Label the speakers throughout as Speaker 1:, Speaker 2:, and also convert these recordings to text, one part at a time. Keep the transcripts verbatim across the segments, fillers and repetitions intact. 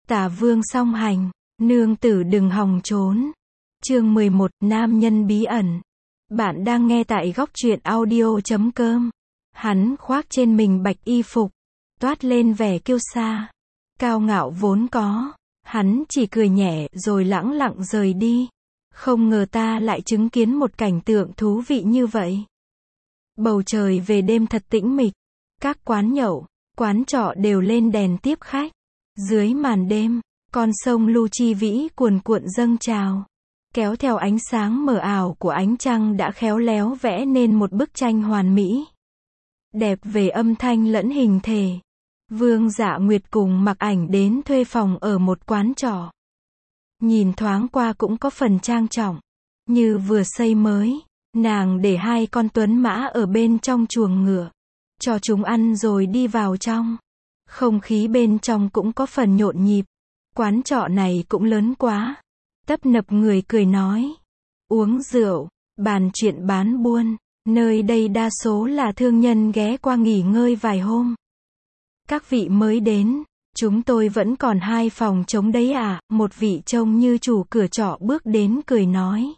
Speaker 1: Tả vương song hành, nương tử đừng hòng trốn. Chương mười một, nam nhân bí ẩn. Bạn đang nghe tại góc truyện audio chấm com. Hắn khoác trên mình bạch y phục, toát lên vẻ kiêu sa, cao ngạo vốn có. Hắn chỉ cười nhẹ rồi lẳng lặng rời đi. Không ngờ ta lại chứng kiến một cảnh tượng thú vị như vậy. Bầu trời về đêm thật tĩnh mịch. Các quán nhậu, quán trọ đều lên đèn tiếp khách. Dưới màn đêm, con sông Lu Chi Vĩ cuồn cuộn dâng trào. Kéo theo ánh sáng mờ ảo của ánh trăng đã khéo léo vẽ nên một bức tranh hoàn mỹ. Đẹp về âm thanh lẫn hình thể. Vương Dạ Nguyệt cùng Mặc Ảnh đến thuê phòng ở một quán trọ. Nhìn thoáng qua cũng có phần trang trọng. Như vừa xây mới, nàng để hai con tuấn mã ở bên trong chuồng ngựa. Cho chúng ăn rồi đi vào trong. Không khí bên trong cũng có phần nhộn nhịp. Quán trọ này cũng lớn quá. Tấp nập người cười nói. Uống rượu, bàn chuyện bán buôn. Nơi đây đa số là thương nhân ghé qua nghỉ ngơi vài hôm. Các vị mới đến, chúng tôi vẫn còn hai phòng trống đấy à? Một vị trông như chủ cửa trọ bước đến cười nói.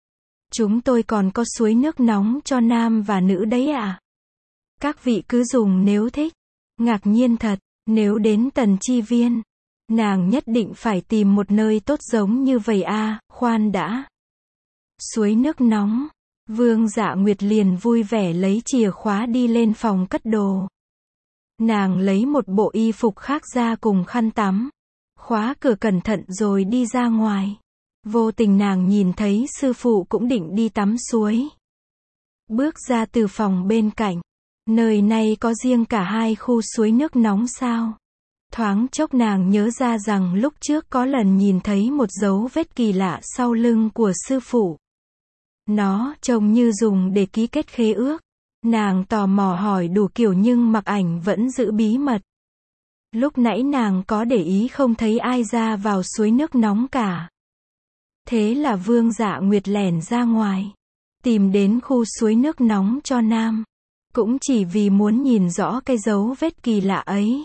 Speaker 1: Chúng tôi còn có suối nước nóng cho nam và nữ đấy à? Các vị cứ dùng nếu thích. Ngạc nhiên thật, nếu đến Tần Chi Viên, nàng nhất định phải tìm một nơi tốt giống như vậy à, khoan đã. Suối nước nóng, Vương Dạ Nguyệt liền vui vẻ lấy chìa khóa đi lên phòng cất đồ. Nàng lấy một bộ y phục khác ra cùng khăn tắm, khóa cửa cẩn thận rồi đi ra ngoài. Vô tình nàng nhìn thấy sư phụ cũng định đi tắm suối. Bước ra từ phòng bên cạnh, nơi này có riêng cả hai khu suối nước nóng sao? Thoáng chốc nàng nhớ ra rằng lúc trước có lần nhìn thấy một dấu vết kỳ lạ sau lưng của sư phụ. Nó trông như dùng để ký kết khế ước. Nàng tò mò hỏi đủ kiểu nhưng Mặc Ảnh vẫn giữ bí mật. Lúc nãy nàng có để ý không thấy ai ra vào suối nước nóng cả. Thế là Vương Dạ Nguyệt lẻn ra ngoài, tìm đến khu suối nước nóng cho nam. Cũng chỉ vì muốn nhìn rõ cái dấu vết kỳ lạ ấy.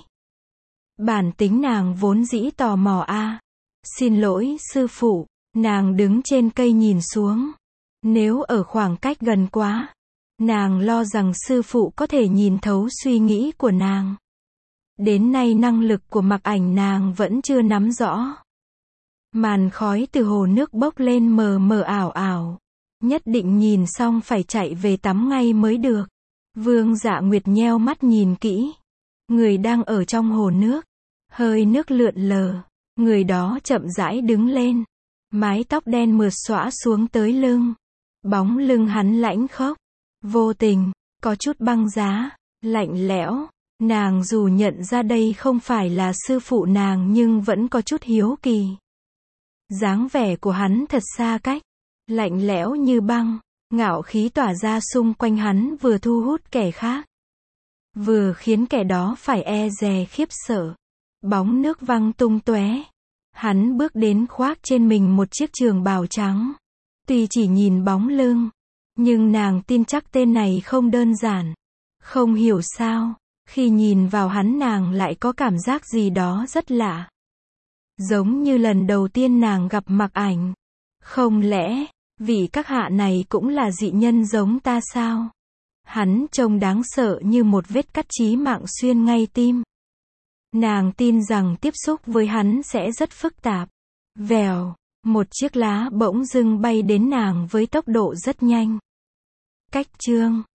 Speaker 1: Bản tính nàng vốn dĩ tò mò a. À. Xin lỗi sư phụ, nàng đứng trên cây nhìn xuống. Nếu ở khoảng cách gần quá, nàng lo rằng sư phụ có thể nhìn thấu suy nghĩ của nàng. Đến nay năng lực của Mặc Ảnh nàng vẫn chưa nắm rõ. Màn khói từ hồ nước bốc lên mờ mờ ảo ảo. Nhất định nhìn xong phải chạy về tắm ngay mới được. Vương Dạ Nguyệt nheo mắt nhìn kỹ. Người đang ở trong hồ nước. Hơi nước lượn lờ. Người đó chậm rãi đứng lên. Mái tóc đen mượt xõa xuống tới lưng. Bóng lưng hắn lãnh khốc. Vô tình, có chút băng giá, lạnh lẽo. Nàng dù nhận ra đây không phải là sư phụ nàng nhưng vẫn có chút hiếu kỳ. Dáng vẻ của hắn thật xa cách, lạnh lẽo như băng, ngạo khí tỏa ra xung quanh hắn vừa thu hút kẻ khác, vừa khiến kẻ đó phải e dè khiếp sợ. Bóng nước văng tung tóe. Hắn bước đến khoác trên mình một chiếc trường bào trắng. Tuy chỉ nhìn bóng lưng, nhưng nàng tin chắc tên này không đơn giản. Không hiểu sao, khi nhìn vào hắn nàng lại có cảm giác gì đó rất lạ. Giống như lần đầu tiên nàng gặp Mặc Ảnh. Không lẽ, vị các hạ này cũng là dị nhân giống ta sao? Hắn trông đáng sợ như một vết cắt chí mạng xuyên ngay tim. Nàng tin rằng tiếp xúc với hắn sẽ rất phức tạp. Vèo, một chiếc lá bỗng dưng bay đến nàng với tốc độ rất nhanh. Cách chương